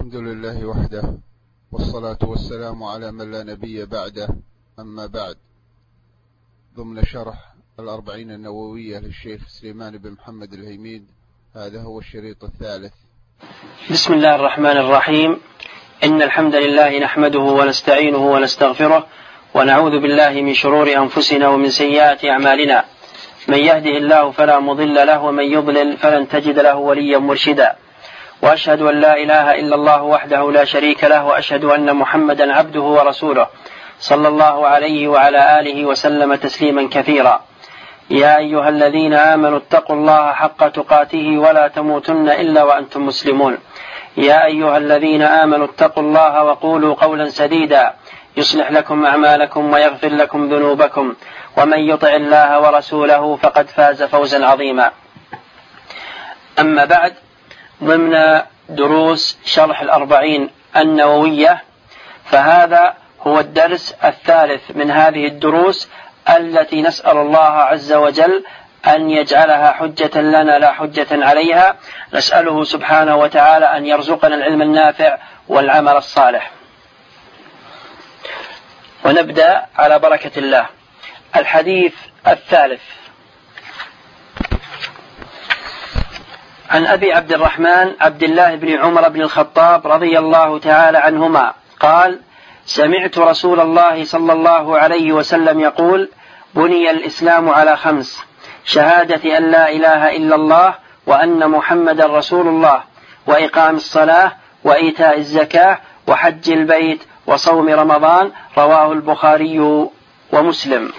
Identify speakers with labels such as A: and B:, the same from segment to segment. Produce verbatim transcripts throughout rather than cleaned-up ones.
A: الحمد لله وحده، والصلاة والسلام على من لا نبي بعده. أما بعد، ضمن شرح الأربعين النووية للشيخ سليمان بن محمد الهيميد، هذا هو الشريط الثالث.
B: بسم الله الرحمن الرحيم. إن الحمد لله نحمده ونستعينه ونستغفره، ونعوذ بالله من شرور أنفسنا ومن سيئات أعمالنا. من يهده الله فلا مضل له، ومن يضلل فلن تجد له وليا مرشدا. وأشهد أن لا إله إلا الله وحده لا شريك له، وأشهد أن محمدا عبده ورسوله صلى الله عليه وعلى آله وسلم تسليما كثيرا. يا أيها الذين آمنوا اتقوا الله حق تقاته ولا تموتن إلا وأنتم مسلمون. يا أيها الذين آمنوا اتقوا الله وقولوا قولا سديدا يصلح لكم أعمالكم ويغفر لكم ذنوبكم، ومن يطع الله ورسوله فقد فاز فوزا عظيما. أما بعد، ضمن دروس شرح الأربعين النووية، فهذا هو الدرس الثالث من هذه الدروس التي نسأل الله عز وجل أن يجعلها حجة لنا لا حجة عليها. نسأله سبحانه وتعالى أن يرزقنا العلم النافع والعمل الصالح. ونبدأ على بركة الله. الحديث الثالث عن أبي عبد الرحمن عبد الله بن عمر بن الخطاب رضي الله تعالى عنهما قال: سمعت رسول الله صلى الله عليه وسلم يقول: بني الإسلام على خمس: شهادة أن لا إله إلا الله وأن محمد رسول الله، وإقام الصلاة، وإيتاء الزكاة، وحج البيت، وصوم رمضان. رواه البخاري ومسلم.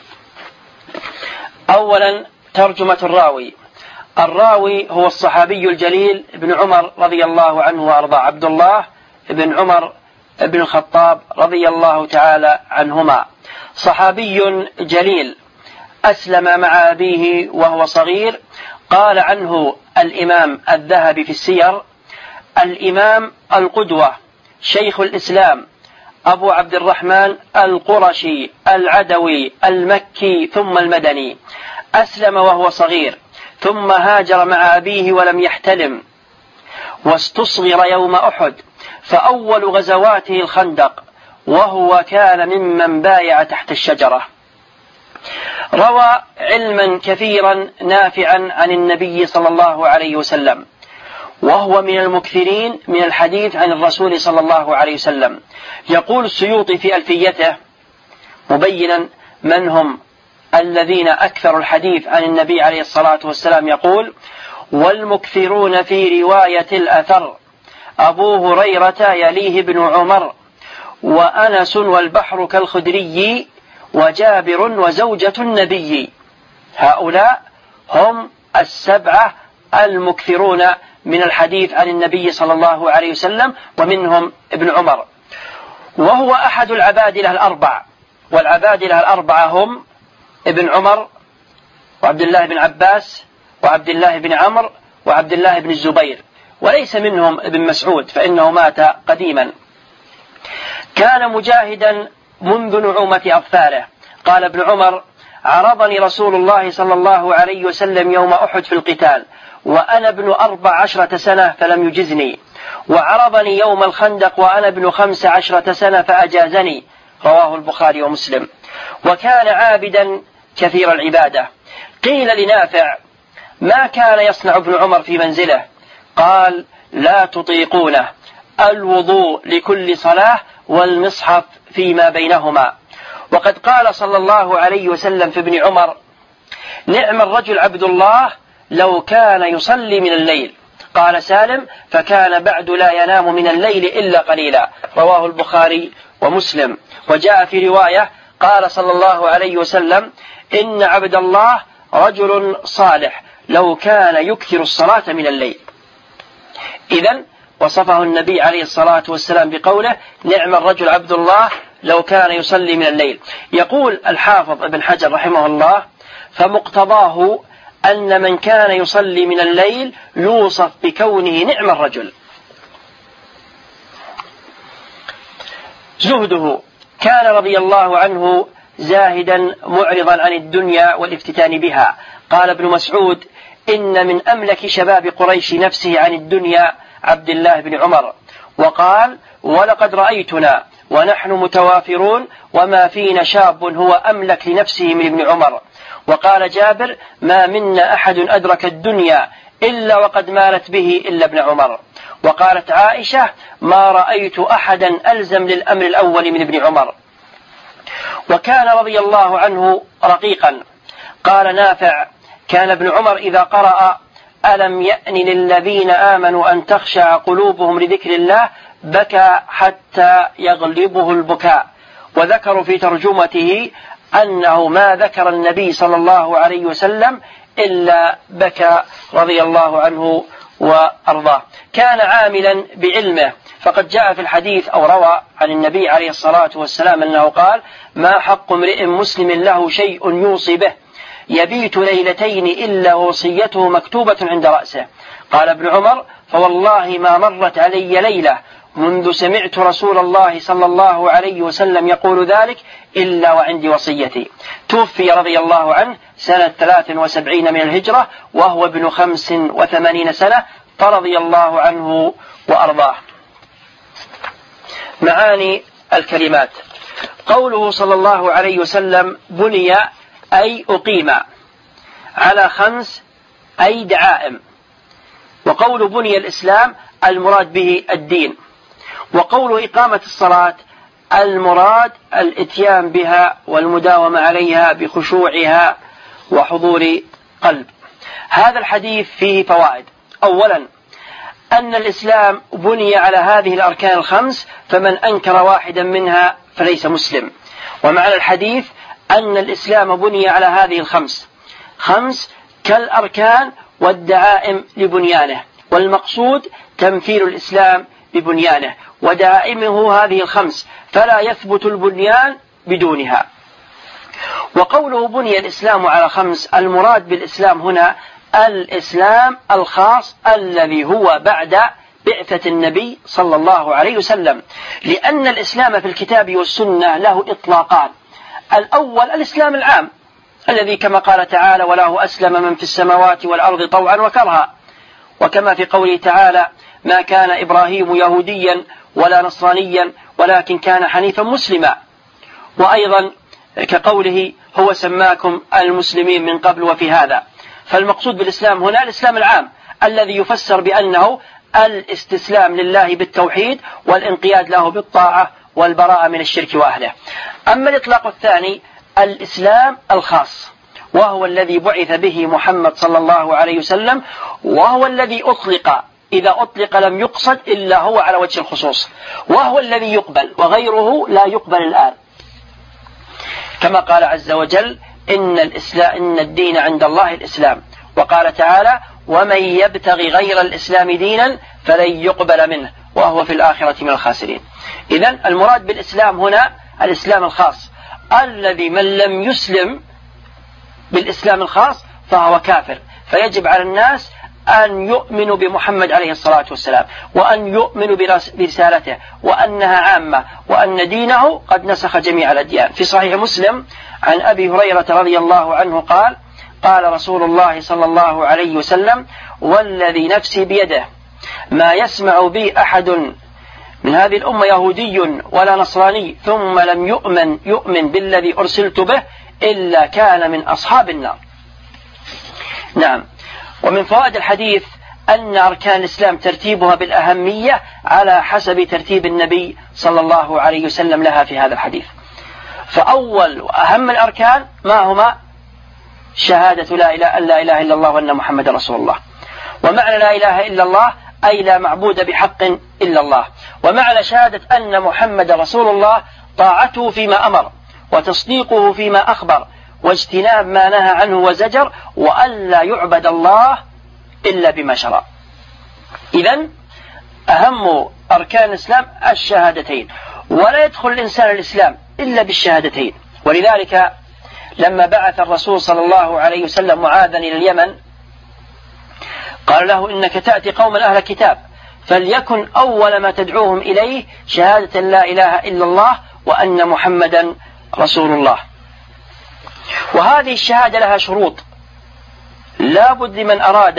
B: أولا، ترجمة الراوي. الراوي هو الصحابي الجليل ابن عمر رضي الله عنه وأرضاه، عبد الله بن عمر بن الخطاب رضي الله تعالى عنهما، صحابي جليل، أسلم مع أبيه وهو صغير. قال عنه الإمام الذهبي في السير: الإمام القدوة، شيخ الإسلام، أبو عبد الرحمن القرشي العدوي المكي ثم المدني، أسلم وهو صغير، ثم هاجر مع أبيه ولم يحتلم، واستصغر يوم أحد، فأول غزواته الخندق، وهو كان ممن بايع تحت الشجرة. روى علما كثيرا نافعا عن النبي صلى الله عليه وسلم، وهو من المكثرين من الحديث عن الرسول صلى الله عليه وسلم. يقول السيوطي في ألفيته مبينا من هم الذين أكثروا الحديث عن النبي عليه الصلاة والسلام، يقول: والمكثرون في رواية الأثر أبو هريرة يليه ابن عمر، وأنس والبحر كالخدري، وجابر وزوجة النبي. هؤلاء هم السبعة المكثرون من الحديث عن النبي صلى الله عليه وسلم، ومنهم ابن عمر، وهو أحد العبادلة الأربع. والعبادلة الأربعة هم ابن عمر، وعبد الله بن عباس، وعبد الله بن عمرو، وعبد الله بن الزبير، وليس منهم ابن مسعود فإنه مات قديما. كان مجاهدا منذ نعومة أظفاره. قال ابن عمر: عرضني رسول الله صلى الله عليه وسلم يوم أحد في القتال، وأنا ابن أربع عشرة سنة فلم يجزني، وعرضني يوم الخندق وأنا ابن خمس عشرة سنة فأجازني. رواه البخاري ومسلم. وكان عابدا كثير العبادة. قيل لنافع: ما كان يصنع ابن عمر في منزله؟ قال: لا تطيقونه، الوضوء لكل صلاة، والمصحف فيما بينهما. وقد قال صلى الله عليه وسلم في ابن عمر: نعم الرجل عبد الله لو كان يصلي من الليل. قال سالم: فكان بعد لا ينام من الليل إلا قليلا. رواه البخاري ومسلم. وجاء في رواية قال صلى الله عليه وسلم: إن عبد الله رجل صالح لو كان يكثر الصلاة من الليل. إذن وصفه النبي عليه الصلاة والسلام بقوله: نعم الرجل عبد الله لو كان يصلي من الليل. يقول الحافظ ابن حجر رحمه الله: فمقتضاه أن من كان يصلي من الليل يوصف بكونه نعم الرجل. زهده. كان رضي الله عنه زاهدا معرضا عن الدنيا والافتتان بها. قال ابن مسعود: إن من أملك شباب قريش نفسه عن الدنيا عبد الله بن عمر وقال: ولقد رأيتنا ونحن متوافرون وما فينا شاب هو أملك لنفسه من ابن عمر. وقال جابر: ما منا أحد أدرك الدنيا إلا وقد مالت به إلا ابن عمر. وقالت عائشة: ما رأيت أحدا ألزم للأمر الأول من ابن عمر. وكان رضي الله عنه رقيقا. قال نافع: كان ابن عمر إذا قرأ ألم يأن للذين آمنوا أن تخشع قلوبهم لذكر الله بكى حتى يغلبه البكاء. وذكروا في ترجمته أنه ما ذكر النبي صلى الله عليه وسلم إلا بكى رضي الله عنه وأرضاه. كان عاملا بعلمه، فقد جاء في الحديث أو روى عن النبي عليه الصلاة والسلام أنه قال: ما حق امرئ مسلم له شيء يوصي به يبيت ليلتين إلا وصيته مكتوبة عند رأسه. قال ابن عمر: فوالله ما مرت علي ليلة منذ سمعت رسول الله صلى الله عليه وسلم يقول ذلك إلا وعندي وصيتي. توفي رضي الله عنه سنة ثلاث وسبعين من الهجرة وهو ابن خمس وثمانين سنة، فرضي الله عنه وأرضاه. معاني الكلمات: قوله صلى الله عليه وسلم بني أي أقيم على خمس أي دعائم. وقول بني الإسلام المراد به الدين. وقول إقامة الصلاة المراد الإتيان بها والمداومة عليها بخشوعها وحضور قلب. هذا الحديث فيه فوائد. أولا أن الإسلام بني على هذه الأركان الخمس، فمن أنكر واحدا منها فليس مسلم. ومعنى الحديث أن الإسلام بني على هذه الخمس، خمس كالأركان والدعائم لبنيانه، والمقصود تمثيل الإسلام ببنيانه ودائمه هذه الخمس، فلا يثبت البنيان بدونها. وقوله بني الإسلام على خمس المراد بالإسلام هنا الإسلام الخاص الذي هو بعد بعثة النبي صلى الله عليه وسلم، لأن الإسلام في الكتاب والسنة له إطلاقان. الأول الإسلام العام الذي كما قال تعالى: وله أسلم من في السماوات والأرض طوعا وكرها، وكما في قوله تعالى: ما كان إبراهيم يهوديا ولا نصرانيا ولكن كان حنيفا مسلما. وأيضا كقوله: هو سماكم المسلمين من قبل وفي هذا. فالمقصود بالإسلام هنا الإسلام العام الذي يفسر بأنه الاستسلام لله بالتوحيد والانقياد له بالطاعة والبراءة من الشرك وأهله. أما الإطلاق الثاني الإسلام الخاص، وهو الذي بعث به محمد صلى الله عليه وسلم، وهو الذي أطلق، إذا أطلق لم يقصد إلا هو على وجه الخصوص، وهو الذي يقبل وغيره لا يقبل الآن، كما قال عز وجل: إن الإسلام إن الدين عند الله الإسلام. وقال تعالى: ومن يبتغي غير الإسلام دينا فلن يقبل منه وهو في الآخرة من الخاسرين. إذن المراد بالإسلام هنا الإسلام الخاص، الذي من لم يسلم بالإسلام الخاص فهو كافر. فيجب على الناس أن يؤمنوا بمحمد عليه الصلاة والسلام، وأن يؤمنوا برسالته، وأنها عامة، وأن دينه قد نسخ جميع الأديان. في صحيح مسلم عن أبي هريرة رضي الله عنه قال: قال رسول الله صلى الله عليه وسلم: والذي نفسي بيده ما يسمع بي أحد من هذه الأمة يهودي ولا نصراني ثم لم يؤمن يؤمن بالذي أرسلت به إلا كان من أصحاب النار. نعم. ومن فوائد الحديث أن أركان الإسلام ترتيبها بالأهمية على حسب ترتيب النبي صلى الله عليه وسلم لها في هذا الحديث. فأول وأهم الأركان ما هما؟ شهادة لا إله لا إله إلا الله وأن محمد رسول الله. ومعنى لا إله إلا الله أي لا معبود بحق إلا الله. ومعنى شهادة أن محمد رسول الله طاعته فيما أمر، وتصديقه فيما أخبر، واجتناب ما نهى عنه وزجر، وألا يعبد الله إلا بما شرع. إذن أهم أركان الإسلام الشهادتين، ولا يدخل الإنسان الإسلام إلا بالشهادتين. ولذلك لما بعث الرسول صلى الله عليه وسلم معاذا إلى اليمن قال له: إنك تأتي قوما أهل كتاب، فليكن أول ما تدعوهم إليه شهادة لا إله إلا الله وأن محمدا رسول الله. وهذه الشهادة لها شروط، لا بد لمن أراد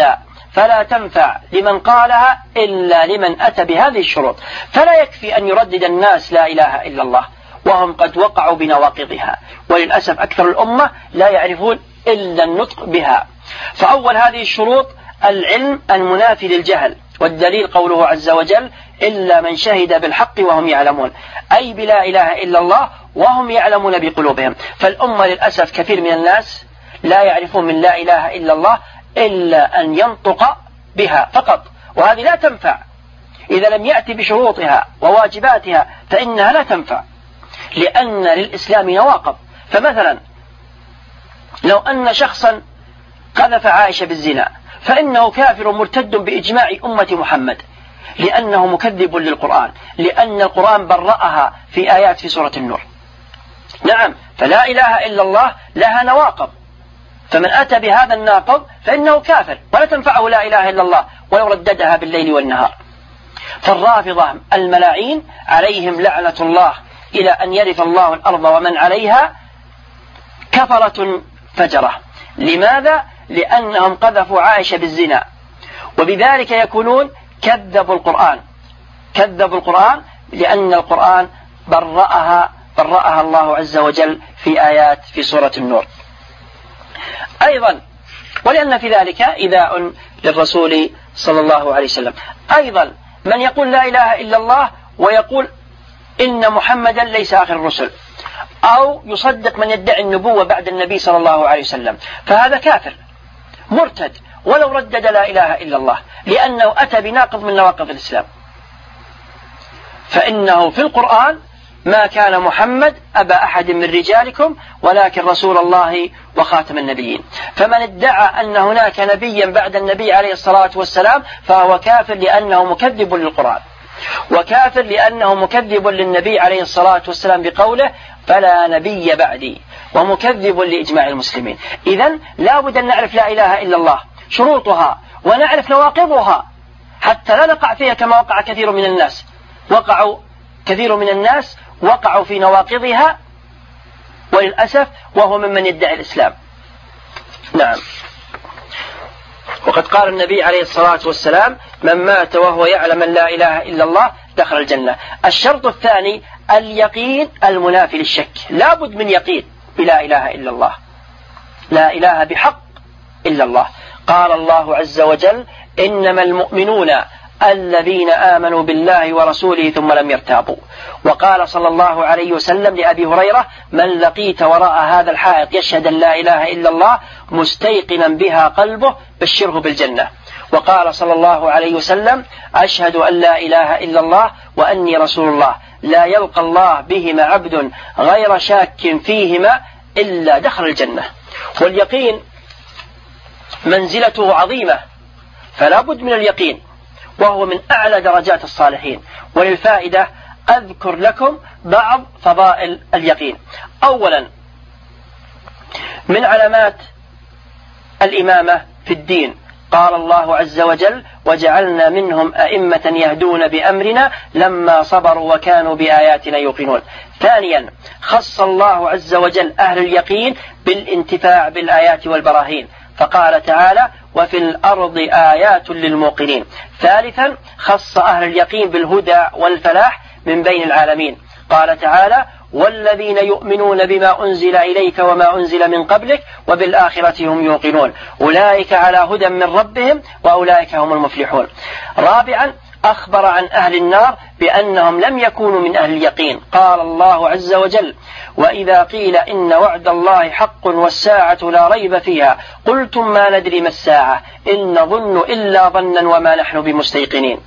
B: فلا تنفع لمن قالها إلا لمن أتى بهذه الشروط. فلا يكفي أن يردد الناس لا إله إلا الله وهم قد وقعوا بنواقضها، وللأسف أكثر الأمة لا يعرفون إلا النطق بها. فأول هذه الشروط العلم المنافي للجهل، والدليل قوله عز وجل إلا من شهد بالحق وهم يعلمون، أي بلا إله إلا الله وهم يعلمون بقلوبهم. فالأمة للأسف كثير من الناس لا يعرفون من لا إله إلا الله إلا أن ينطق بها فقط، وهذه لا تنفع إذا لم يأتي بشروطها وواجباتها، فإنها لا تنفع، لأن للإسلام نواقض. فمثلا لو أن شخصا قذف عائشة بالزنا فإنه كافر مرتد بإجماع أمة محمد، لأنه مكذب للقرآن، لأن القرآن برأها في آيات في سورة النور. نعم، فلا إله إلا الله لها نواقض، فمن أتى بهذا الناقض فإنه كافر ولا تنفعه لا إله إلا الله ولو رددها بالليل والنهار. فالرافضة الملاعين عليهم لعنة الله إلى أن يرث الله الأرض ومن عليها كفرة فجرة. لماذا؟ لأنهم قذفوا عائشة بالزنا، وبذلك يكونون كذبوا القرآن كذبوا القرآن لأن القرآن برأها برأها الله عز وجل في آيات في سورة النور. أيضا ولأن في ذلك إيذاء للرسول صلى الله عليه وسلم. أيضا من يقول لا إله إلا الله ويقول إن محمدا ليس آخر الرسل، أو يصدق من يدعي النبوة بعد النبي صلى الله عليه وسلم، فهذا كافر مرتد ولو ردد لا إله إلا الله، لأنه أتى بناقض من نواقض الإسلام. فإنه في القرآن ما كان محمد أبا أحد من رجالكم ولكن رسول الله وخاتم النبيين. فمن ادعى أن هناك نبيا بعد النبي عليه الصلاة والسلام فهو كافر لأنه مكذب للقرآن، وكافر لأنه مكذب للنبي عليه الصلاة والسلام بقوله فلا نبي بعدي، ومكذب لإجماع المسلمين. إذن لا بد أن نعرف لا إله إلا الله شروطها ونعرف نواقضها حتى لا نقع فيها كما وقع كثير من الناس وقعوا كثير من الناس وقعوا في نواقضها وللأسف وهو ممن يدعي الإسلام. نعم، وقد قال النبي عليه الصلاة والسلام من مات وهو يعلم أن لا إله إلا الله دخل الجنة. الشرط الثاني اليقين المنافي للشك، لا بد من يقين بلا إله إلا الله، لا إله بحق إلا الله. قال الله عز وجل إنما المؤمنون الذين آمنوا بالله ورسوله ثم لم يرتابوا. وقال صلى الله عليه وسلم لأبي هريرة من لقيت وراء هذا الحائط يشهد أن لا إله إلا الله مستيقنا بها قلبه بشره بالجنة. وقال صلى الله عليه وسلم أشهد أن لا إله إلا الله وأني رسول الله لا يلقى الله بهما عبد غير شاك فيهما إلا دخل الجنة. واليقين منزلته عظيمة، فلا بد من اليقين، وهو من أعلى درجات الصالحين. وللفائدة أذكر لكم بعض فضائل اليقين. أولا، من علامات الإمامة في الدين قال الله عز وجل وجعلنا منهم أئمة يهدون بأمرنا لما صبروا وكانوا بآياتنا يوقنون. ثانيا، خص الله عز وجل أهل اليقين بالانتفاع بالآيات والبراهين، فقال تعالى وفي الأرض آيات للموقنين. ثالثا، خص أهل اليقين بالهدى والفلاح من بين العالمين، قال تعالى والذين يؤمنون بما أنزل إليك وما أنزل من قبلك وبالآخرة هم يوقنون أولئك على هدى من ربهم وأولئك هم المفلحون. رابعا، أخبر عن أهل النار بأنهم لم يكونوا من أهل اليقين، قال الله عز وجل وإذا قيل إن وعد الله حق والساعة لا ريب فيها قلتم ما ندري ما الساعة إن نظن إلا ظنا وما نحن بمستيقنين.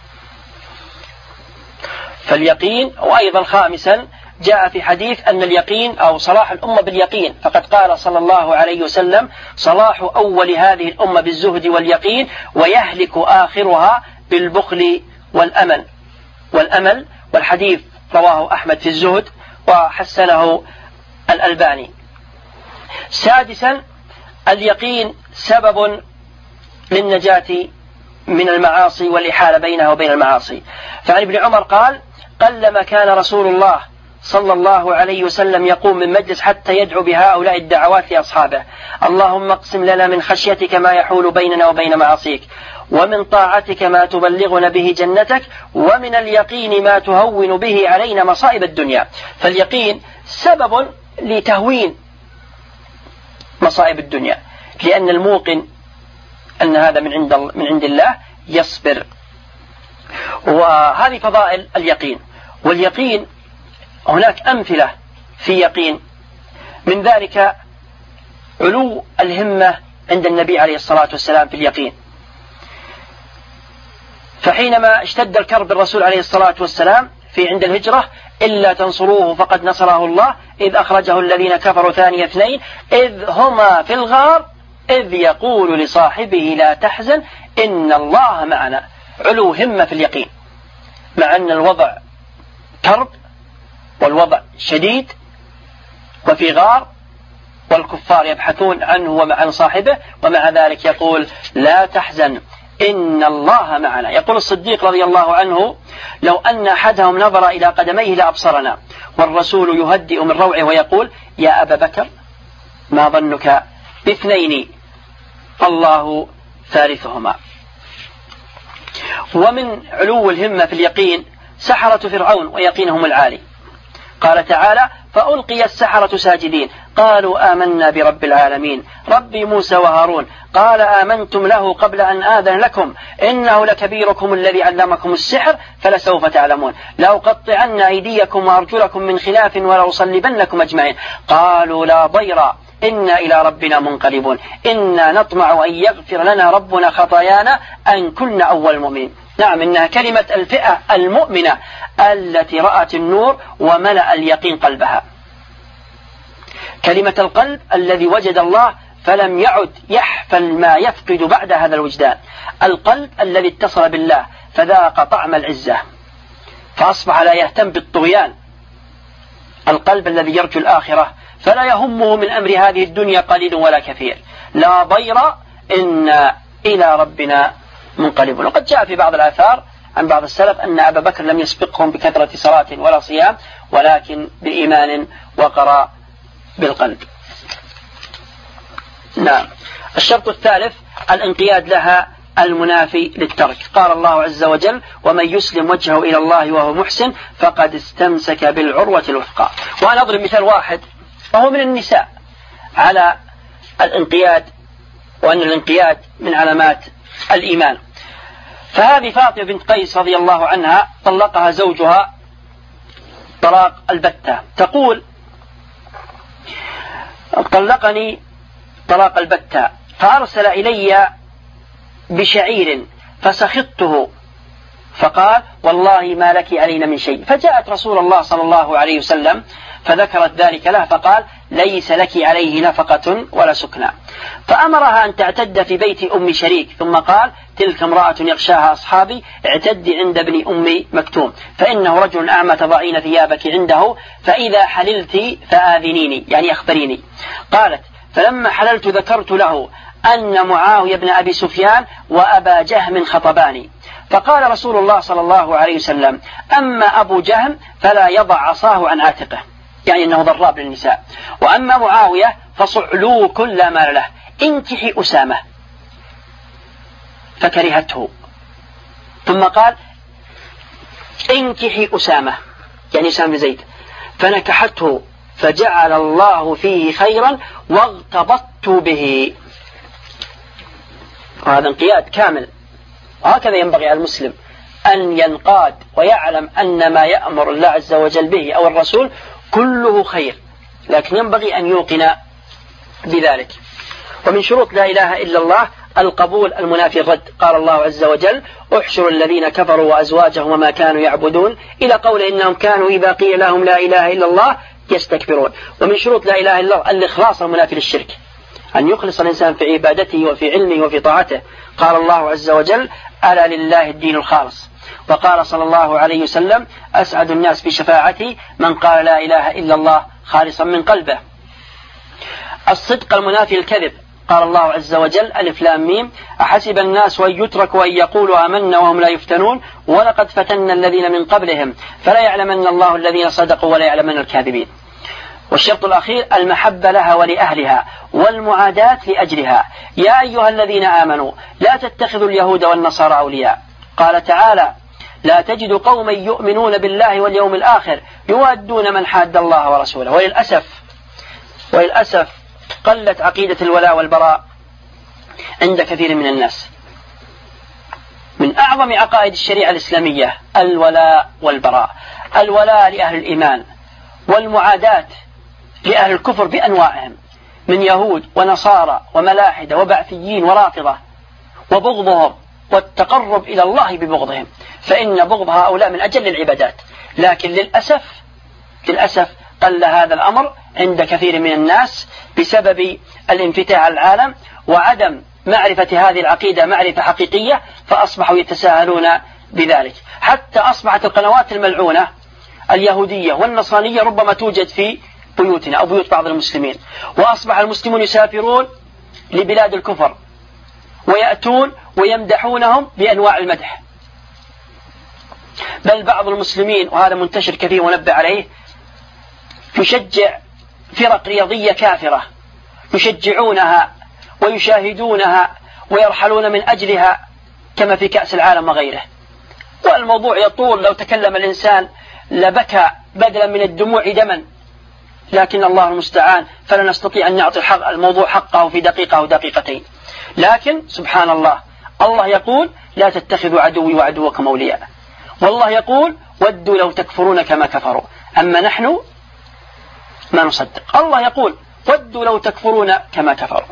B: فاليقين. وأيضا خامسا، جاء في حديث أن اليقين أو صلاح الأمة باليقين، فقد قال صلى الله عليه وسلم صلاح أول هذه الأمة بالزهد واليقين ويهلك آخرها بالبخل والأمل والأمل والحديث رواه أحمد في الزهد وحسنه الألباني. سادسا، اليقين سبب للنجاة من المعاصي والإحالة بينها وبين المعاصي. فعن ابن عمر قال قلما كان رسول الله صلى الله عليه وسلم يقوم من مجلس حتى يدعو بهؤلاء الدعوات لأصحابه: اللهم اقسم لنا من خشيتك ما يحول بيننا وبين معاصيك، ومن طاعتك ما تبلغنا به جنتك، ومن اليقين ما تهون به علينا مصائب الدنيا. فاليقين سبب لتهوين مصائب الدنيا، لأن الموقن أن هذا من عند من عند الله يصبر. وهذه فضائل اليقين. واليقين هناك أمثلة في يقين، من ذلك علو الهمة عند النبي عليه الصلاة والسلام في اليقين. فحينما اشتد الكرب بالرسول عليه الصلاة والسلام في عند الهجرة: إلا تنصروه فقد نصره الله إذ أخرجه الذين كفروا ثاني اثنين إذ هما في الغار إذ يقول لصاحبه لا تحزن إن الله معنا. علو همة في اليقين، مع أن الوضع كرب والوضع شديد وفي غار والكفار يبحثون عنه وعن صاحبه، ومع ذلك يقول لا تحزن إن الله معنا. يقول الصديق رضي الله عنه: لو أن أحدهم نظر إلى قدميه لأبصرنا. والرسول يهدئ من روعه ويقول: يا أبا بكر ما ظنك باثنين الله ثالثهما. ومن علو الهمة في اليقين سحرة فرعون ويقينهم العالي. قال تعالى: فألقي السحرة ساجدين قالوا آمنا برب العالمين رب موسى وهارون. قال آمنتم له قبل أن آذن لكم إنه لكبيركم الذي علمكم السحر فلسوف تعلمون لأقطعن أيديكم وأرجلكم من خلاف ولأصلبنكم أجمعين. قالوا لا ضير إنا إلى ربنا منقلبون إنا نطمع أن يغفر لنا ربنا خطايانا أن كنا أول المؤمنين. نعم، إنها كلمة الفئة المؤمنة التي رأت النور وملأ اليقين قلبها. كلمة القلب الذي وجد الله فلم يعد يحفل ما يفقد بعد هذا الوجدان. القلب الذي اتصل بالله فذاق طعم العزة فأصبح لا يهتم بالطغيان. القلب الذي يرجو الآخرة فلا يهمه من أمر هذه الدنيا قليل ولا كثير. لا ضير إنا إلى ربنا منقلبون. وقد جاء في بعض الآثار عن بعض السلف أن أبا بكر لم يسبقهم بكثرة صلاة ولا صيام ولكن بإيمان وقرأ بالقلب. نعم. الشرط الثالث الانقياد لها المنافي للترك. قال الله عز وجل: ومن يسلم وجهه إلى الله وهو محسن فقد استمسك بالعروة الوثقى. وأنا أضرب مثال واحد وهو من النساء على الانقياد، وأن الانقياد من علامات الإيمان. فهذه فاطمة بنت قيس رضي الله عنها طلقها زوجها طلاق البتة. تقول: طلقني طلاق البتة فأرسل إلي بشعير فسخطته فقال: والله ما لك علينا من شيء. فجاءت رسول الله صلى الله عليه وسلم فذكرت ذلك له فقال: ليس لك عليه نفقة ولا سكنى. فأمرها أن تعتد في بيت أم شريك، ثم قال: تلك امرأة يغشاها أصحابي اعتدي عند ابن أم مكتوم فإنه رجل أعمى تضعين ثيابك عنده فإذا حللت فآذنيني، يعني أخبريني. قالت: فلما حللت ذكرت له أن معاوية بن أبي سفيان وأبا جهم خطباني. فقال رسول الله صلى الله عليه وسلم: أما أبو جهم فلا يضع عصاه عن عاتقه، يعني أنه ضراب للنساء، وأما معاوية فصعلوك لا مال له، انكحي أسامة. فكرهته، ثم قال: انكحي أسامة، يعني أسامة بن زيد، فنكحته فجعل الله فيه خيرا واغتبطت به. وهذا انقياد كامل. وهكذا ينبغي على المسلم أن ينقاد ويعلم أن ما يأمر الله عز وجل به أو الرسول كله خير، لكن ينبغي أن يوقن بذلك. ومن شروط لا إله إلا الله القبول المنافي الرد. قال الله عز وجل: احشروا الذين كفروا وأزواجهم وما كانوا يعبدون، إلى قول إنهم كانوا إذا قيل لهم لا إله إلا الله يستكبرون. ومن شروط لا إله إلا الله الإخلاص المنافي للشرك، أن يخلص الإنسان في عبادته وفي علمه وفي طاعته. قال الله عز وجل: ألا لله الدين الخالص. وقال صلى الله عليه وسلم: أسعد الناس بشفاعتي من قال لا إله إلا الله خالصا من قلبه. الصدق المنافي للكذب. قال الله عز وجل ألف لام ميم أحسب الناس أن يتركوا أن يقولوا آمنا وهم لا يفتنون ولقد فتنا الذين من قبلهم فلا يعلمن الله الذين صدقوا ولا يعلمن الكاذبين. والشرط الأخير المحبة لها ولأهلها والمعاداة لأجلها. يا أيها الذين آمنوا لا تتخذوا اليهود والنصارى أولياء. قال تعالى لا تجد قوما يؤمنون بالله واليوم الآخر يوادون من حاد الله ورسوله. وللأسف وللأسف قلت عقيدة الولاء والبراء عند كثير من الناس. من أعظم عقائد الشريعة الإسلامية الولاء والبراء. الولاء لأهل الإيمان والمعاداة لأهل الكفر بأنواعهم من يهود ونصارى وملاحدة وبعثيين ورافضة، وبغضهم والتقرب إلى الله ببغضهم، فإن بغض هؤلاء من أجل العبادات. لكن للأسف للأسف قل هذا الأمر عند كثير من الناس بسبب الانفتاح على العالم وعدم معرفة هذه العقيدة معرفة حقيقية، فأصبحوا يتساهلون بذلك. حتى أصبحت القنوات الملعونة اليهودية والنصرانية ربما توجد في بيوتنا أو بيوت بعض المسلمين، وأصبح المسلمون يسافرون لبلاد الكفر ويأتون ويمدحونهم بأنواع المدح. بل بعض المسلمين وهذا منتشر كثير ونبه عليه يشجع فرق رياضية كافرة، يشجعونها ويشاهدونها ويرحلون من أجلها كما في كأس العالم وغيره. والموضوع يطول، لو تكلم الإنسان لبكى بدلا من الدموع دما، لكن الله المستعان فلا نستطيع أن نعطي الحق الموضوع حقه في دقيقة أو دقيقتين. لكن سبحان الله، الله يقول لا تتخذوا عدوي وعدوكم أولياء، والله يقول ودوا لو تكفرون كما كفروا. أما نحن ما نصدق. الله يقول ودوا لو تكفرون كما كفروا.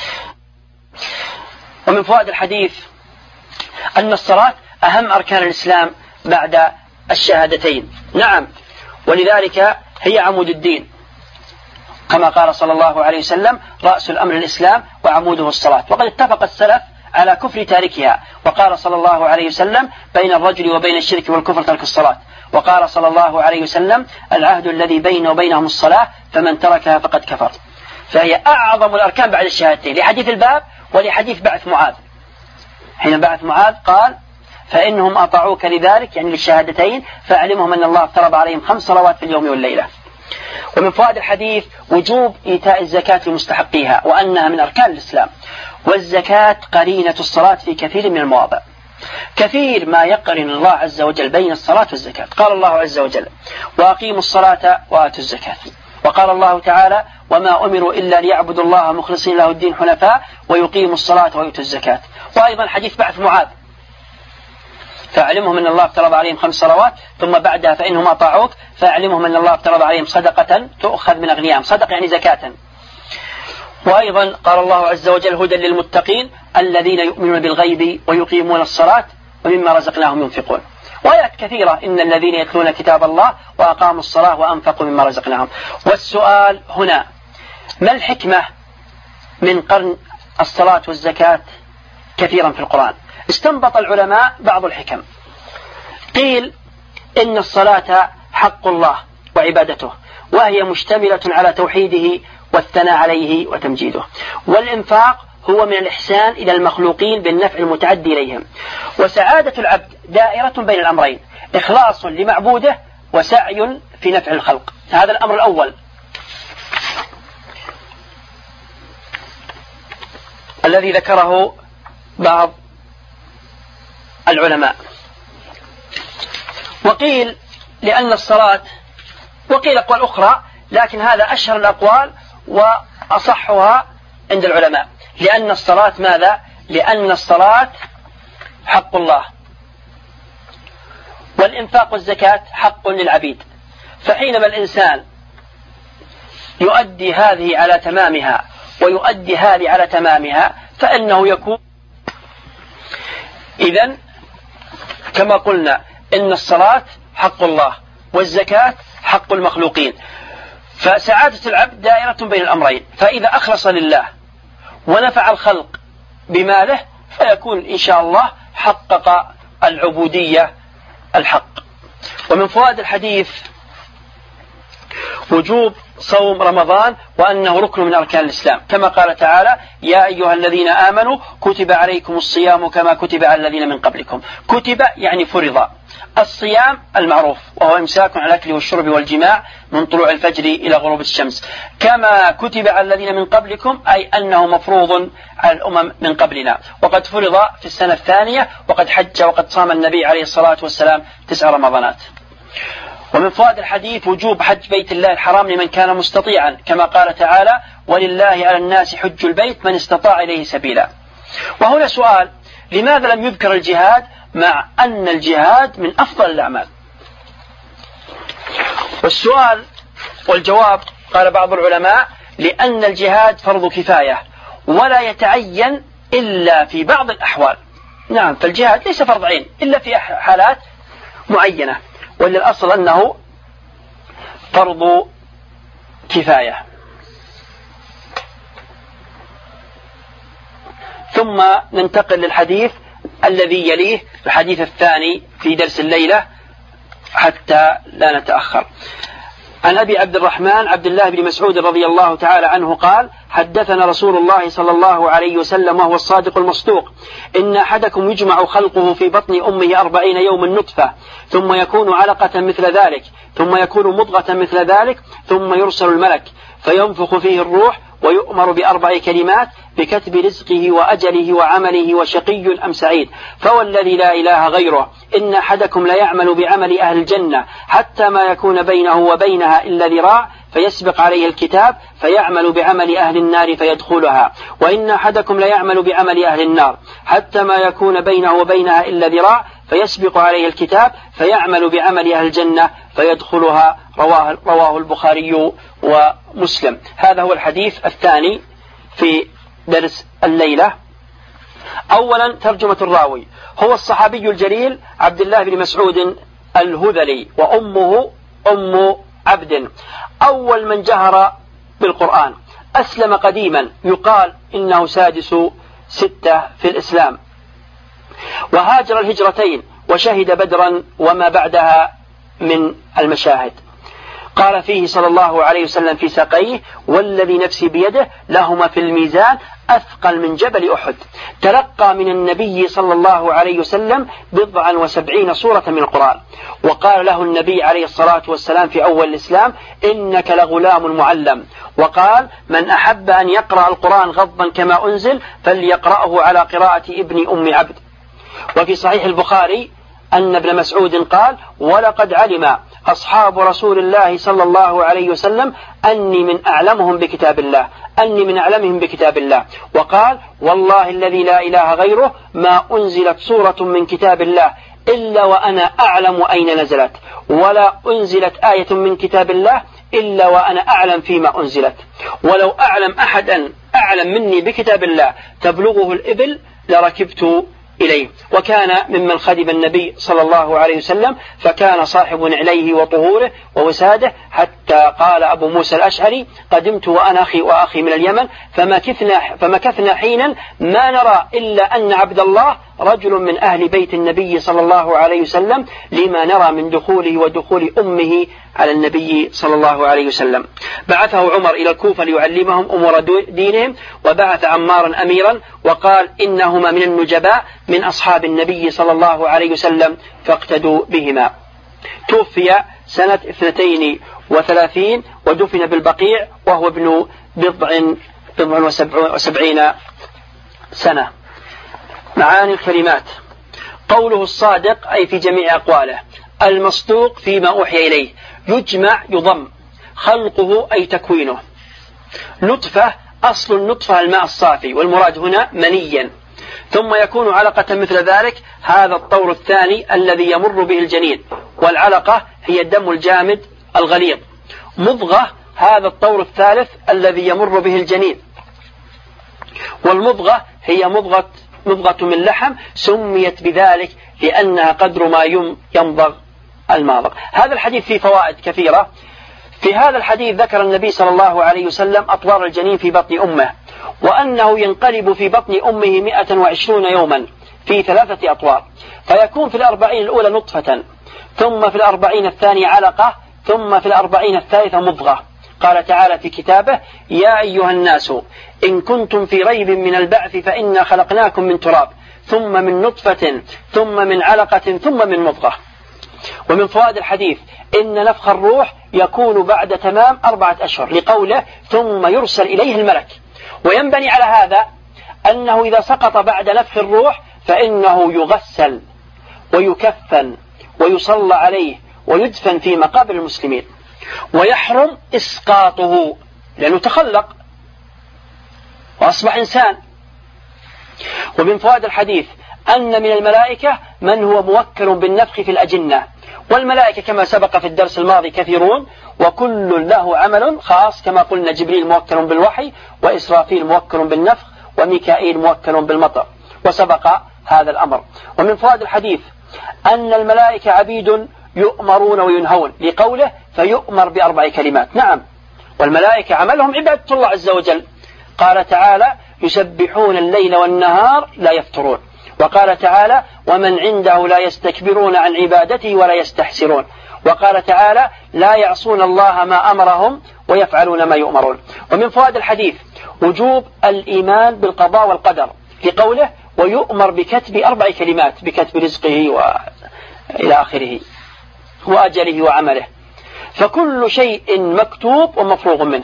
B: ومن فوائد الحديث أن الصلاة أهم أركان الإسلام بعد الشهادتين. نعم، ولذلك هي عمود الدين، كما قال صلى الله عليه وسلم رأس الأمر الإسلام وعموده الصلاة. وقد اتفق السلف على كفر تاركها، وقال صلى الله عليه وسلم بين الرجل وبين الشرك والكفر ترك الصلاة. وقال صلى الله عليه وسلم العهد الذي بينه وبينهم الصلاة فمن تركها فقد كفر. فهي أعظم الأركان بعد الشهادتين، لحديث الباب ولحديث بعث معاذ. حين بعث معاذ قال فإنهم أطاعوك لذلك، يعني للشهادتين، فأعلمهم أن الله افترض عليهم خمس صلوات في اليوم والليلة. ومن فوائد الحديث وجوب إيتاء الزكاة لمستحقيها، وأنها من أركان الإسلام. والزكاة قرينة الصلاة في كثير من المواضع، كثير ما يقرن الله عز وجل بين الصلاة والزكاة. قال الله عز وجل وأقيموا الصلاة وآتوا الزكاة. وقال الله تعالى وما أمروا إلا ليعبدوا الله مخلصين له الدين حنفاء ويقيموا الصلاة ويؤتوا الزكاة. وأيضا حديث بعث معاذ فأعلمهم أن الله افترض عليهم خمس صلوات، ثم بعدها فإنهم أطاعوك فأعلمهم أن الله افترض عليهم صدقة تؤخذ من أغنيائهم، صدقة يعني زكاة. وأيضا قال الله عز وجل هدى للمتقين الذين يؤمنون بالغيب ويقيمون الصلاة ومما رزقناهم ينفقون. وآيات كثيرة إن الذين يتلون كتاب الله وأقاموا الصلاة وأنفقوا مما رزقناهم. والسؤال هنا ما الحكمة من قرن الصلاة والزكاة كثيرا في القرآن؟ استنبط العلماء بعض الحكم. قيل إن الصلاة حق الله وعبادته، وهي مشتملة على توحيده والثناء عليه وتمجيده. والإنفاق هو من الإحسان إلى المخلوقين بالنفع المتعدي إليهم. وسعادة العبد دائرة بين الأمرين، إخلاص لمعبوده وسعي في نفع الخلق. هذا الأمر الأول الذي ذكره بعض العلماء. وقيل لأن الصلاة، وقيل أقوال أخرى، لكن هذا أشهر الأقوال وأصحها عند العلماء، لأن الصلاة ماذا؟ لأن الصلاة حق الله، والإنفاق والزكاة حق للعبيد. فحينما الإنسان يؤدي هذه على تمامها ويؤدي هذه على تمامها فإنه يكون إذن كما قلنا إن الصلاة حق الله والزكاة حق المخلوقين. فسعادة العبد دائرة بين الأمرين، فإذا أخلص لله ونفع الخلق بماله فيكون إن شاء الله حقق العبودية الحق. ومن فوائد الحديث وجوب صوم رمضان وأنه ركن من أركان الإسلام، كما قال تعالى: يا أيها الذين آمنوا كتب عليكم الصيام كما كتب على الذين من قبلكم. كتب يعني فرض. الصيام المعروف وهو إمساك عن الأكل والشرب والجماع من طلوع الفجر إلى غروب الشمس. كما كتب على الذين من قبلكم أي أنه مفروض على الأمم من قبلنا، وقد فرض في السنة الثانية، وقد حج وقد صام النبي عليه الصلاة والسلام تسع رمضانات. ومن فوائد الحديث وجوب حج بيت الله الحرام لمن كان مستطيعا، كما قال تعالى: ولله على الناس حج البيت من استطاع إليه سبيلا. وهنا سؤال: لماذا لم يذكر الجهاد مع أن الجهاد من أفضل الأعمال؟ والسؤال والجواب قال بعض العلماء: لأن الجهاد فرض كفاية ولا يتعين إلا في بعض الأحوال. نعم، فالجهاد ليس فرض عين إلا في حالات معينة، وللأصل أنه فرض كفاية. ثم ننتقل للحديث الذي يليه، الحديث الثاني في درس الليلة حتى لا نتأخر. عن أبي عبد الرحمن عبد الله بن مسعود رضي الله تعالى عنه قال: حدثنا رسول الله صلى الله عليه وسلم وهو الصادق المصدوق: إن أحدكم يجمع خلقه في بطن أمه أربعين يوما نطفة، ثم يكون علقة مثل ذلك، ثم يكون مضغة مثل ذلك، ثم يرسل الملك فينفخ فيه الروح ويؤمر بأربع كلمات بكتب رزقه وأجله وعمله وشقي أم سعيد. فوالذي لا إله غيره إن أحدكم ليعمل بعمل أهل الجنة حتى ما يكون بينه وبينها إلا ذراع فيسبق عليه الكتاب فيعمل بعمل أهل النار فيدخلها، وإن أحدكم ليعمل بعمل أهل النار حتى ما يكون بينه وبينها إلا ذراع فيسبق عليه الكتاب فيعمل بعمل أهل الجنة فيدخلها. رواه, رواه البخاري ومسلم. هذا هو الحديث الثاني في درس الليلة. أولا ترجمة الراوي: هو الصحابي الجليل عبد الله بن مسعود الهذلي، وأمه أم عبد، أول من جهر بالقرآن، أسلم قديما، يقال إنه سادس ستة في الإسلام، وهاجر الهجرتين وشهد بدرا وما بعدها من المشاهد. قال فيه صلى الله عليه وسلم في ساقيه: والذي نفسي بيده لهما في الميزان أثقل من جبل أحد. تلقى من النبي صلى الله عليه وسلم بضعا وسبعين سورة من القرآن. وقال له النبي عليه الصلاة والسلام في أول الإسلام: إنك لغلام معلم. وقال: من أحب أن يقرأ القرآن غضا كما أنزل فليقرأه على قراءة ابن أم عبد. وفي صحيح البخاري أن ابن مسعود قال: ولقد علم أصحاب رسول الله صلى الله عليه وسلم أني من أعلمهم بكتاب الله أني من أعلمهم بكتاب الله. وقال: والله الذي لا إله غيره ما أنزلت سورة من كتاب الله إلا وأنا أعلم أين نزلت، ولا أنزلت آية من كتاب الله إلا وأنا أعلم فيما أنزلت، ولو أعلم أحدا أعلم مني بكتاب الله تبلغه الإبل لركبت إليه. وكان ممن خدم النبي صلى الله عليه وسلم، فكان صاحب عليه وطهوره ووساده، حتى قال أبو موسى الأشعري: قدمت وأنا أخي وأخي من اليمن فمكثنا, فمكثنا حينا ما نرى إلا أن عبد الله رجل من أهل بيت النبي صلى الله عليه وسلم، لما نرى من دخوله ودخول أمه على النبي صلى الله عليه وسلم. بعثه عمر إلى الكوفة ليعلمهم أمور دينهم، وبعث عمارا أميرا، وقال: إنهما من النجباء من أصحاب النبي صلى الله عليه وسلم فاقتدوا بهما. توفي سنة اثنتين وثلاثين ودفن بالبقيع وهو ابن بضع بضع وسبعين سنة. معاني الكلمات: قوله الصادق أي في جميع أقواله، المصدوق فيما أوحي إليه، يجمع يضم، خلقه أي تكوينه. نطفة أصل النطفة الماء الصافي، والمراد هنا منيا، ثم يكون علقة مثل ذلك، هذا الطور الثاني الذي يمر به الجنين، والعلقة هي الدم الجامد الغليظ. مضغة هذا الطور الثالث الذي يمر به الجنين، والمضغة هي مضغة مضغة من لحم، سميت بذلك لأنها قدر ما يمضغ الماضغ. هذا الحديث فيه فوائد كثيرة. في هذا الحديث ذكر النبي صلى الله عليه وسلم أطوار الجنين في بطن أمه، وأنه ينقلب في بطن أمه مئة وعشرون يوما في ثلاثة أطوار، فيكون في الأربعين الأولى نطفة، ثم في الأربعين الثانية علقة، ثم في الأربعين الثالثة مضغة. قال تعالى في كتابه: يا أيها الناس إن كنتم في ريب من البعث فإنا خلقناكم من تراب ثم من نطفة ثم من علقة ثم من مضغة. ومن فوائد الحديث إن نفخ الروح يكون بعد تمام أربعة أشهر، لقوله: ثم يرسل إليه الملك. وينبني على هذا أنه إذا سقط بعد نفخ الروح فإنه يغسل ويكفن ويصلى عليه ويدفن في مقابر المسلمين، ويحرم إسقاطه لأنه تخلق وأصبح إنسان. ومن فوائد الحديث أن من الملائكة من هو موكل بالنفخ في الأجنة، والملائكة كما سبق في الدرس الماضي كثيرون، وكل له عمل خاص، كما قلنا: جبريل موكل بالوحي، وإسرافيل موكل بالنفخ، وميكائيل موكل بالمطر، وسبق هذا الأمر. ومن فوائد الحديث أن الملائكة عبيد يؤمرون وينهون، لقوله: فيؤمر بأربع كلمات. نعم، والملائكة عملهم عبادة الله عز وجل. قال تعالى: يسبحون الليل والنهار لا يفترون. وقال تعالى: ومن عنده لا يستكبرون عن عبادته ولا يستحسرون. وقال تعالى: لا يعصون الله ما أمرهم ويفعلون ما يؤمرون. ومن فوائد الحديث وجوب الإيمان بالقضاء والقدر، لقوله: ويؤمر بكتب أربع كلمات، بكتب رزقه وإلى آخره وأجله وعمله، فكل شيء مكتوب ومفروغ منه،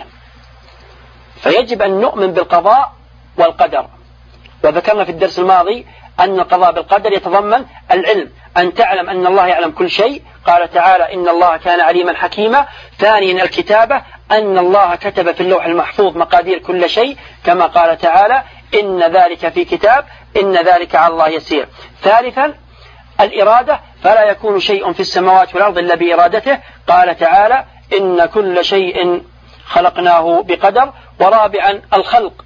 B: فيجب أن نؤمن بالقضاء والقدر. وذكرنا في الدرس الماضي أن القضاء بالقدر يتضمن العلم، أن تعلم أن الله يعلم كل شيء. قال تعالى: إن الله كان عليما حكيما. ثانيا الكتابة، أن الله كتب في اللوح المحفوظ مقادير كل شيء، كما قال تعالى: إن ذلك في كتاب إن ذلك على الله يسير. ثالثا الإرادة، فلا يكون شيء في السماوات والأرض إلا بإرادته. قال تعالى: إن كل شيء خلقناه بقدر. ورابعا الخلق،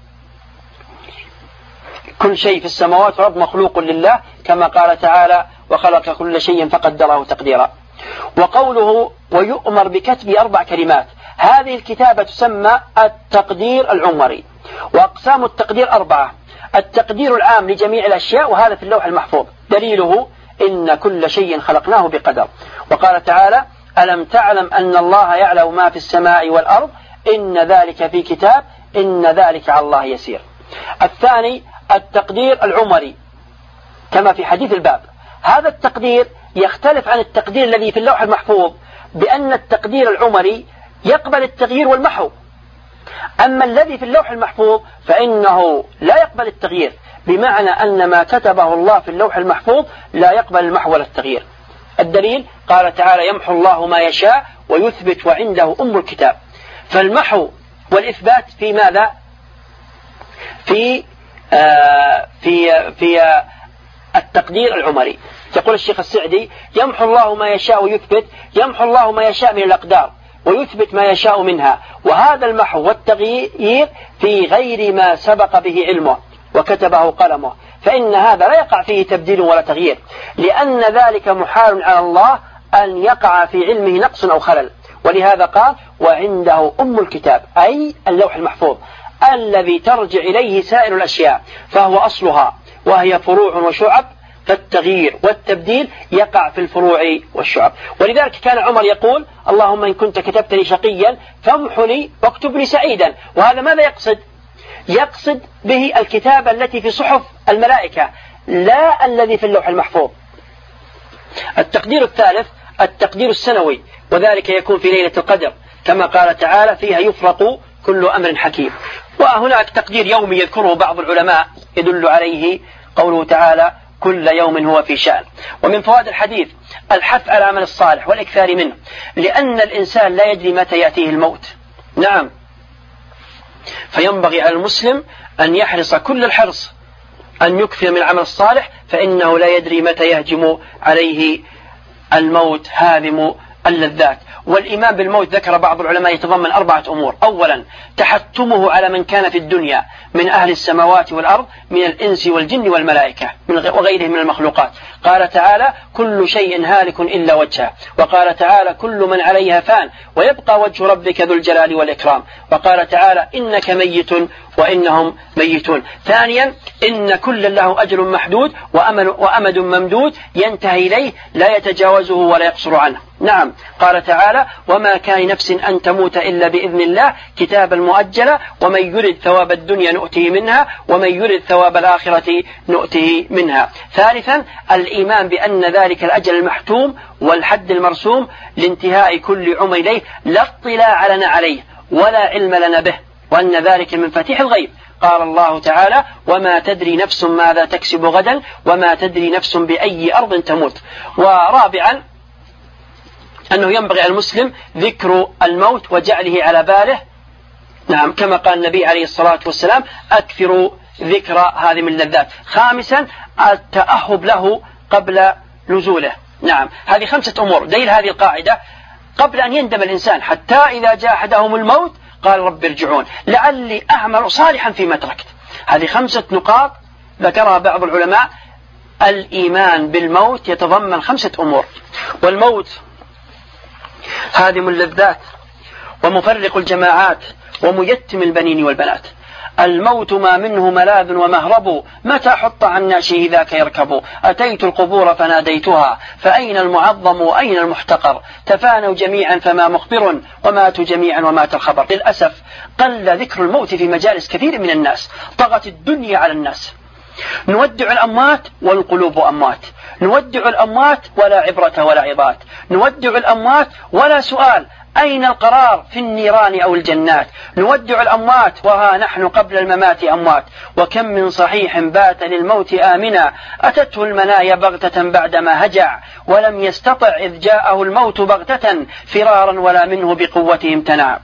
B: كل شيء في السماوات والأرض مخلوق لله، كما قال تعالى: وخلق كل شيء فقدره تقديرا. وقوله: ويؤمر بكتب أربع كلمات، هذه الكتابة تسمى التقدير العمري. وأقسام التقدير أربعة: التقدير العام لجميع الأشياء، وهذا في اللوح المحفوظ، دليله: إن كل شيء خلقناه بقدر. وقال تعالى: ألم تعلم أن الله يعلم ما في السماء والأرض إن ذلك في كتاب إن ذلك على الله يسير. الثاني التقدير العمري، كما في حديث الباب. هذا التقدير يختلف عن التقدير الذي في اللوح المحفوظ، بأن التقدير العمري يقبل التغيير والمحو، أما الذي في اللوح المحفوظ فإنه لا يقبل التغيير، بمعنى أن ما كتبه الله في اللوح المحفوظ لا يقبل المحو ولا التغيير. الدليل: قال تعالى: يمحو الله ما يشاء ويثبت وعنده أم الكتاب. فالمحو والإثبات في ماذا؟ في آه في في آه التقدير العمري. يقول الشيخ السعدي: يمحو الله ما يشاء ويثبت، يمحو الله ما يشاء من الأقدار ويثبت ما يشاء منها، وهذا المحو والتغيير في غير ما سبق به علمه وكتبه قلمه، فإن هذا لا يقع فيه تبديل ولا تغيير، لأن ذلك محال على الله أن يقع في علمه نقص أو خلل. ولهذا قال: وعنده أم الكتاب، أي اللوح المحفوظ الذي ترجع إليه سائر الأشياء، فهو أصلها، وهي فروع وشعب، فالتغيير والتبديل يقع في الفروع والشعب. ولذلك كان عمر يقول: اللهم إن كنت كتبت لي شقيا فامحو لي واكتب لي سعيدا. وهذا ماذا يقصد؟ يقصد به الكتابة التي في صحف الملائكة، لا الذي في اللوح المحفوظ. التقدير الثالث التقدير السنوي، وذلك يكون في ليلة القدر، كما قال تعالى: فيها يفرق كل أمر حكيم. وهناك تقدير يومي يذكره بعض العلماء يدل عليه قوله تعالى: كل يوم هو في شأن. ومن فوائد الحديث الحث على العمل الصالح والإكثار منه، لأن الإنسان لا يدري متى يأتيه الموت. نعم، فينبغي على المسلم أن يحرص كل الحرص أن يكثر من العمل الصالح، فإنه لا يدري متى يهجم عليه الموت هادم اللذات. والإيمان بالموت ذكر بعض العلماء يتضمن أربعة أمور: أولا تحتمه على من كان في الدنيا من أهل السماوات والأرض من الإنس والجن والملائكة وغيرهم من المخلوقات. قال تعالى: كل شيء هالك إلا وجهه. وقال تعالى: كل من عليها فان ويبقى وجه ربك ذو الجلال والإكرام. وقال تعالى: إنك ميت وإنهم ميتون. ثانيا إن كل له أجل محدود وأمد ممدود ينتهي إليه لا يتجاوزه ولا يقصر عنه. نعم، قال تعالى: وما كان نفس أن تموت إلا بإذن الله كتابا مؤجلا ومن يرد ثواب الدنيا نؤته منها ومن يرد ثواب الآخرة نؤته منها. ثالثا، الإيمان بأن ذلك الأجل المحتوم والحد المرسوم لانتهاء كل عمر إليه لا اطلاع لنا عليه ولا علم لنا به، وأن ذلك من مفاتيح الغيب. قال الله تعالى: وما تدري نفس ماذا تكسب غدا وما تدري نفس بأي أرض تموت. ورابعا، أنه ينبغي على المسلم ذكر الموت وجعله على باله، نعم، كما قال النبي عليه الصلاة والسلام: أكثروا ذكر هذه من اللذات. خامسا، التأهب له قبل نزوله. نعم، هذه خمسة أمور. دليل هذه القاعدة: قبل أن يندم الإنسان حتى إذا جاء أحدهم الموت قال: رب ارجعون لعلي أعمل صالحا فيما تركت. هذه خمسة نقاط ذكرها بعض العلماء. الإيمان بالموت يتضمن خمسة أمور. والموت هادم اللذات ومفرق الجماعات وميتم البنين والبنات. الموت ما منه ملاذ ومهرب متى حط عن ناشيه ذاك يركب. أتيت القبور فناديتها فأين المعظم وأين المحتقر. تفانوا جميعا فما مخبر وماتوا جميعا ومات الخبر. للأسف قل ذكر الموت في مجالس كثير من الناس. طغت الدنيا على الناس. نودع الأموات والقلوب أموات. نودع الأموات ولا عبرة ولا عظات. نودع الأموات ولا سؤال أين القرار في النيران أو الجنات. نودع الأموات وها نحن قبل الممات أموات. وكم من صحيح بات للموت آمنا أتته المنايا بغتة بعدما هجع ولم يستطع إذ جاءه الموت بغتة فرارا ولا منه بقوته امتنع.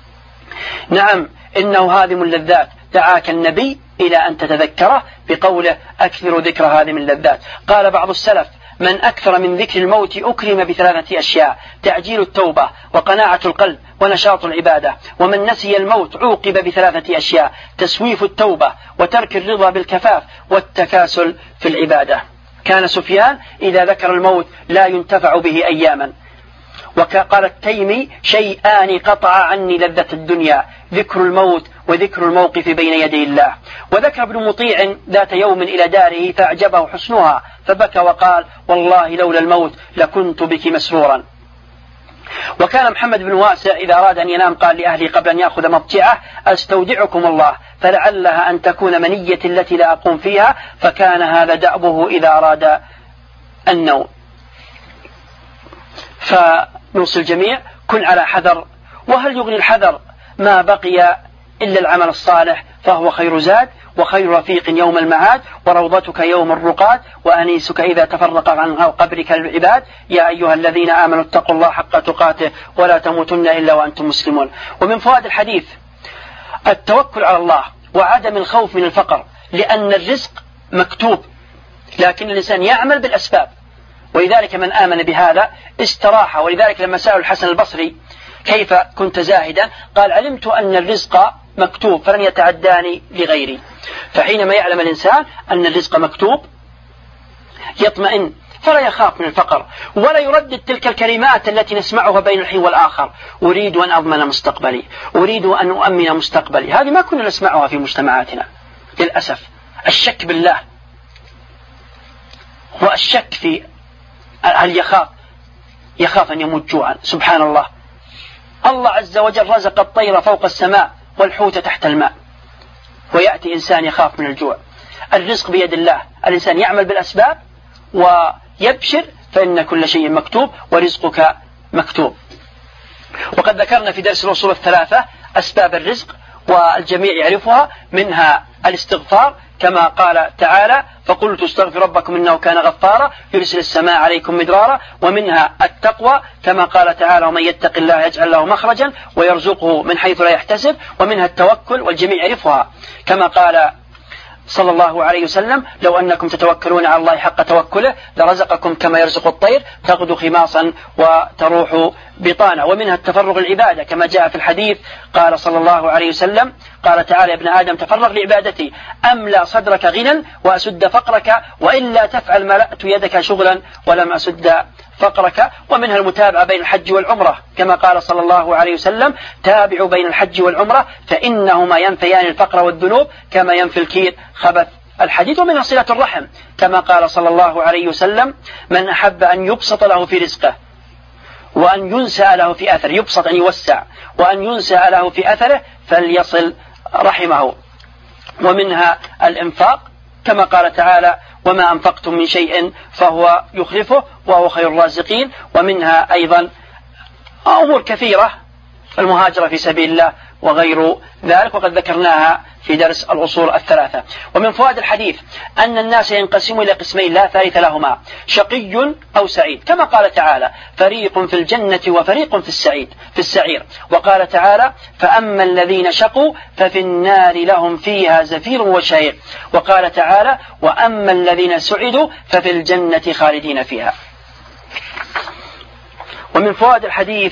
B: نعم، إنه هادم اللذات. دعاك النبي إلى أن تتذكره بقوله: أكثر ذكر هذه من اللذات. قال بعض السلف: من أكثر من ذكر الموت أكرم بثلاثة أشياء: تعجيل التوبة وقناعة القلب ونشاط العبادة. ومن نسي الموت عوقب بثلاثة أشياء: تسويف التوبة وترك الرضا بالكفاف والتكاسل في العبادة. كان سفيان إذا ذكر الموت لا ينتفع به أياما. وقال التيمي: شيئان قطع عني لذة الدنيا: ذكر الموت وذكر الموقف بين يدي الله. وذكر ابن مطيع ذات يوم إلى داره فأعجبه حسنها فبكى وقال: والله لولا الموت لكنت بك مسرورا. وكان محمد بن واسع إذا أراد أن ينام قال لأهله قبل أن يأخذ مضجعه: أستودعكم الله فلعلها أن تكون منية التي لا أقوم فيها. فكان هذا دأبه إذا أراد النوم. فنوصي الجميع: كن على حذر. وهل يغني الحذر ما بقي إلا العمل الصالح؟ فهو خير زاد وخير رفيق يوم المعاد وروضتك يوم الرقاد وأنيسك إذا تفرق عن قبرك العباد. يا أيها الذين آمنوا اتقوا الله حق تقاته ولا تموتن إلا وأنتم مسلمون. ومن فوائد الحديث التوكل على الله وعدم الخوف من الفقر، لأن الرزق مكتوب لكن الإنسان يعمل بالأسباب، ولذلك من آمن بهذا استراح. ولذلك لما سأل الحسن البصري: كيف كنت زاهدا؟ قال: علمت أن الرزق مكتوب فلن يتعداني لغيري. فحينما يعلم الإنسان أن الرزق مكتوب يطمئن فلا يخاف من الفقر ولا يردد تلك الكلمات التي نسمعها بين الحين والآخر: أريد أن أضمن مستقبلي، أريد أن أؤمن مستقبلي. هذه ما كنا نسمعها في مجتمعاتنا للأسف. الشك بالله والشك في هل يخاف يخاف أن يموت جوعا. سبحان الله، الله عز وجل رزق الطير فوق السماء والحوت تحت الماء، ويأتي إنسان يخاف من الجوع. الرزق بيد الله، الإنسان يعمل بالأسباب ويبشر فإن كل شيء مكتوب ورزقك مكتوب. وقد ذكرنا في درس الأصول الثلاثة أسباب الرزق والجميع يعرفها، منها الاستغفار كما قال تعالى: فقلت استغفر ربكم إنه كان غفارا يرسل السماء عليكم مدرارا. ومنها التقوى كما قال تعالى: ومن يتق الله يجعل له مخرجا ويرزقه من حيث لا يحتسب. ومنها التوكل والجميع يعرفها كما قال صلى الله عليه وسلم: لو أنكم تتوكلون على الله حق توكله لرزقكم كما يرزق الطير تغدو خماصا وتروح بطانا. ومنها التفرغ العبادة كما جاء في الحديث قال صلى الله عليه وسلم: قال تعالى: يا ابن آدم تفرغ لعبادتي أملأ صدرك غنى وأسد فقرك وإلا تفعل ملأت يدك شغلا ولم أسد فقرك. ومنها المتابعة بين الحج والعمرة كما قال صلى الله عليه وسلم: تابعوا بين الحج والعمرة فإنهما ينفيان الفقر والذنوب كما ينفي الكير خبث الحديد. ومنها صلة الرحم كما قال صلى الله عليه وسلم: من أحب أن يبسط له في رزقه وأن ينسى له في أثره، يبسط أن يوسع، وأن ينسى له في أثره فليصل رحمه. ومنها الإنفاق كما قال تعالى: وما أنفقتم من شيء فهو يخلفه وهو خير الرازقين. ومنها أيضا أمور كثيرة، المهاجرة في سبيل الله وغير ذلك، وقد ذكرناها في درس الأصول الثلاثة. ومن فوائد الحديث أن الناس ينقسمون إلى قسمين لا ثالث لهما: شقي أو سعيد، كما قال تعالى: فريق في الجنة وفريق في السعيد في السعير. وقال تعالى: فأما الذين شقوا ففي النار لهم فيها زفير وشهيق. وقال تعالى: وأما الذين سعدوا ففي الجنة خالدين فيها. ومن فوائد الحديث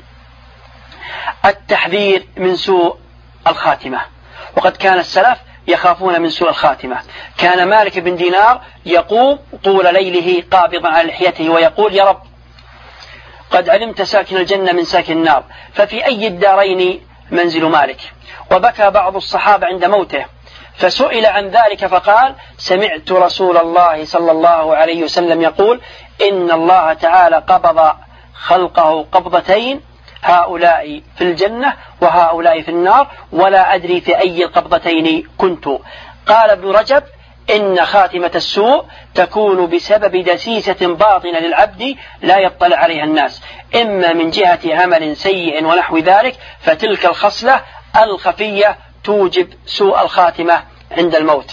B: التحذير من سوء الخاتمة، وقد كان السلف يخافون من سوء الخاتمة. كان مالك بن دينار يقوم طول ليله قابضا على لحيته ويقول: يا رب، قد علمت ساكن الجنة من ساكن النار، ففي أي الدارين منزل مالك؟ وبكى بعض الصحابة عند موته، فسئل عن ذلك فقال: سمعت رسول الله صلى الله عليه وسلم يقول: إن الله تعالى قبض خلقه قبضتين، هؤلاء في الجنة وهؤلاء في النار، ولا أدري في أي القبضتين كنت. قال ابن رجب: إن خاتمة السوء تكون بسبب دسيسة باطنة للعبد لا يطلع عليها الناس، إما من جهة عمل سيء ونحو ذلك، فتلك الخصلة الخفية توجب سوء الخاتمة عند الموت.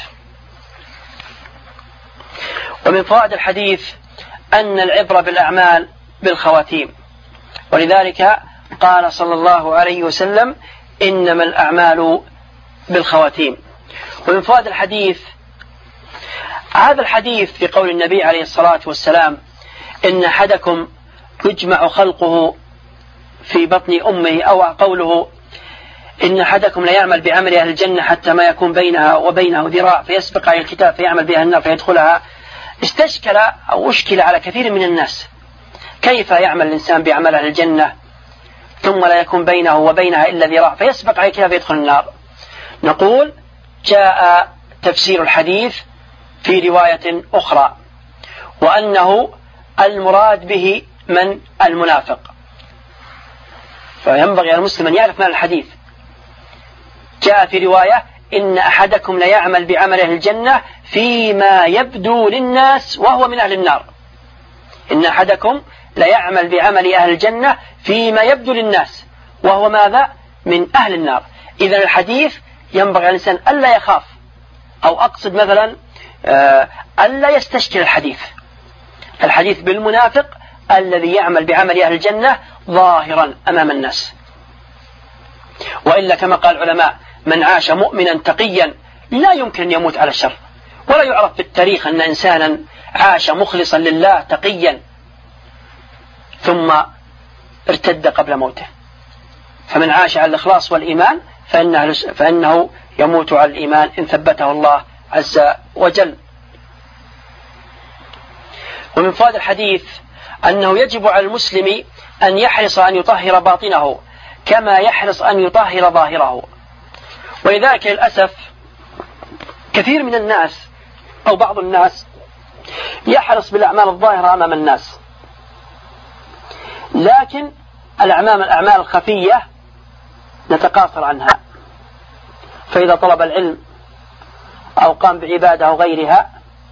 B: ومن فوائد الحديث أن العبرة بالأعمال بالخواتيم، ولذلك قال صلى الله عليه وسلم: إنما الأعمال بالخواتيم. ومن فوائد الحديث هذا الحديث في قول النبي عليه الصلاة والسلام: إن أحدكم يجمع خلقه في بطن أمه، أو قوله: إن أحدكم لا يعمل بعمل أهل الجنة حتى ما يكون بينها وبينه ذراع فيسبق على الكتاب فيعمل بها النار فيدخلها. استشكل أو أشكل على كثير من الناس: كيف يعمل الإنسان بعمل أهل الجنة ثم لا يكون بينه وبينها إلا ذراع فيسبق على الكتاب فيدخل النار؟ نقول: جاء تفسير الحديث في رواية أخرى، وأنه المراد به من المنافق. فينبغي على المسلم أن يعرف معنى الحديث. جاء في رواية: إن أحدكم لا يعمل بعمل أهل الجنة فيما يبدو للناس وهو من أهل النار. إن أحدكم لا يعمل بعمل أهل الجنة فيما يبدو للناس وهو ماذا؟ من أهل النار. إذن الحديث ينبغي على الإنسان ألا يخاف، أو أقصد مثلا ألا يستشكل الحديث. الحديث بالمنافق الذي يعمل بعمل أهل الجنة ظاهرا أمام الناس. وإلا كما قال العلماء: من عاش مؤمنا تقيا لا يمكن أن يموت على الشر. ولا يعرف في التاريخ أن إنسانا عاش مخلصا لله تقيا ثم ارتد قبل موته. فمن عاش على الإخلاص والإيمان فإنه, فإنه يموت على الإيمان إن ثبته الله عز وجل. ومن فوائد الحديث أنه يجب على المسلم أن يحرص أن يطهر باطنه كما يحرص أن يطهر ظاهره. ولذلك للأسف كثير من الناس أو بعض الناس يحرص بالأعمال الظاهرة أمام الناس، لكن الأعمال الأعمال الخفية نتقاصر عنها. فإذا طلب العلم أو قام بعبادة أو غيرها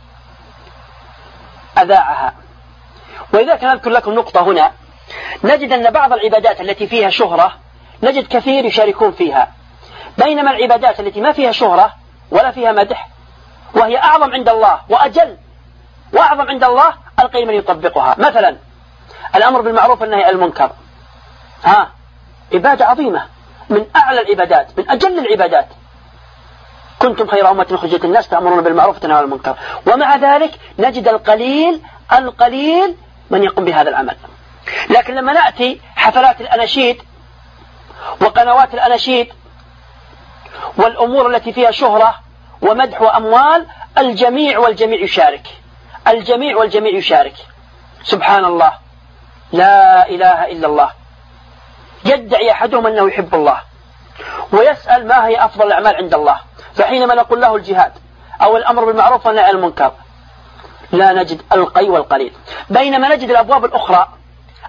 B: أذاعها. ولذلك نذكر لكم نقطة هنا: نجد أن بعض العبادات التي فيها شهرة نجد كثير يشاركون فيها، بينما العبادات التي ما فيها شهرة ولا فيها مدح وهي أعظم عند الله وأجل وأعظم عند الله القيم من يطبقها. مثلا الأمر بالمعروف والنهي عن المنكر، ها عبادة عظيمة، من أعلى العبادات، من أجل العبادات. كنتم خير أمة أخرجت الناس تأمرون بالمعروف وتنهون عن المنكر. ومع ذلك نجد القليل القليل من يقوم بهذا العمل. لكن لما نأتي حفلات الأناشيد وقنوات الأناشيد والأمور التي فيها شهرة ومدح وأموال، الجميع والجميع يشارك، الجميع والجميع يشارك. سبحان الله، لا إله إلا الله. يدعي أحدهم أنه يحب الله ويسأل ما هي أفضل الأعمال عند الله، فحينما نقول له الجهاد أو الأمر بالمعروف والنهي عن المنكر لا نجد القي والقليل. بينما نجد الأبواب الأخرى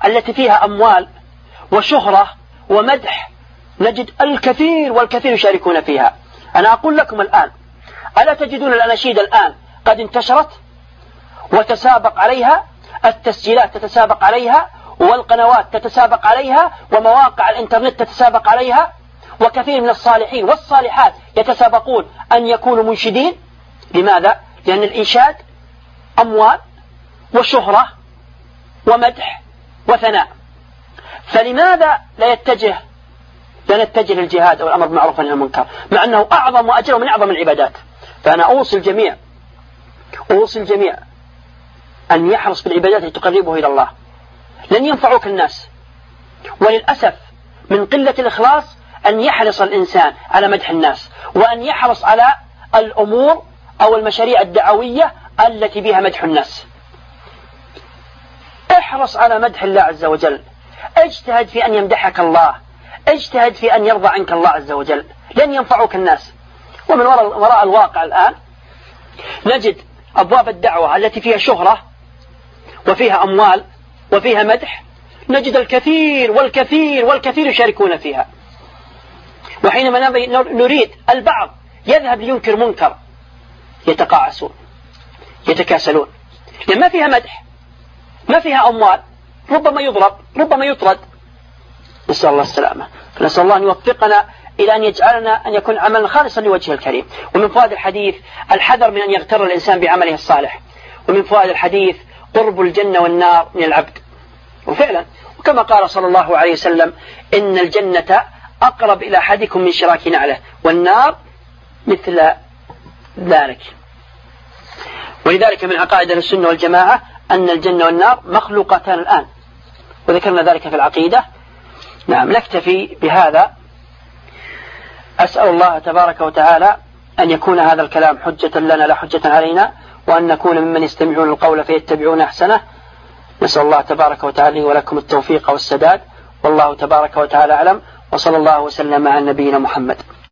B: التي فيها أموال وشهرة ومدح نجد الكثير والكثير يشاركون فيها. أنا أقول لكم الآن، ألا تجدون الأناشيد الآن قد انتشرت وتسابق عليها التسجيلات، تتسابق عليها والقنوات تتسابق عليها ومواقع الإنترنت تتسابق عليها، وكثير من الصالحين والصالحات يتسابقون أن يكونوا منشدين. لماذا؟ لأن الإنشاد أموال وشهرة ومدح وثناء. فلماذا لا يتجه لا نتجه للجهاد أو الأمر بالمعروف والنهي عن المنكر، مع أنه أعظم وأجر من أعظم العبادات؟ فأنا أوصي الجميع أوصي الجميع أن يحرص بالعبادات التي تقربه إلى الله. لن ينفعوك الناس، وللأسف من قلة الإخلاص أن يحرص الإنسان على مدح الناس، وأن يحرص على الأمور أو المشاريع الدعوية التي بها مدح الناس. احرص على مدح الله عز وجل، اجتهد في أن يمدحك الله، اجتهد في أن يرضى عنك الله عز وجل. لن ينفعوك الناس. ومن وراء, وراء الواقع الآن نجد أبواب الدعوة التي فيها شهرة وفيها أموال وفيها مدح، نجد الكثير والكثير والكثير يشاركون فيها. وحينما نريد البعض يذهب لينكر منكر يتقاعسون يتكاسلون، لأن ما فيها مدح، ما فيها أموال، ربما يضرب ربما يطرد. نسأل الله السلامة. فنسأل الله أن يوفقنا إلى أن يجعلنا أن يكون عملنا خالصا لوجهه الكريم. ومن فوائد الحديث الحذر من أن يغتر الإنسان بعمله الصالح. ومن فوائد الحديث قرب الجنة والنار من العبد. وفعلا وكما قال صلى الله عليه وسلم إن الجنة أقرب إلى أحدكم من شراك نعله، والنار مثل ذلك. ولذلك من عقائد السنة والجماعة أن الجنة والنار مخلوقتان الآن، وذكرنا ذلك في العقيدة. نعم، نكتفي بهذا. أسأل الله تبارك وتعالى أن يكون هذا الكلام حجة لنا لا حجة علينا، وأن نكون ممن يستمعون القول فيتبعون أحسنه. نسأل الله تبارك وتعالى ولكم التوفيق والسداد، والله تبارك وتعالى أعلم، وصلى الله وسلم على نبينا محمد.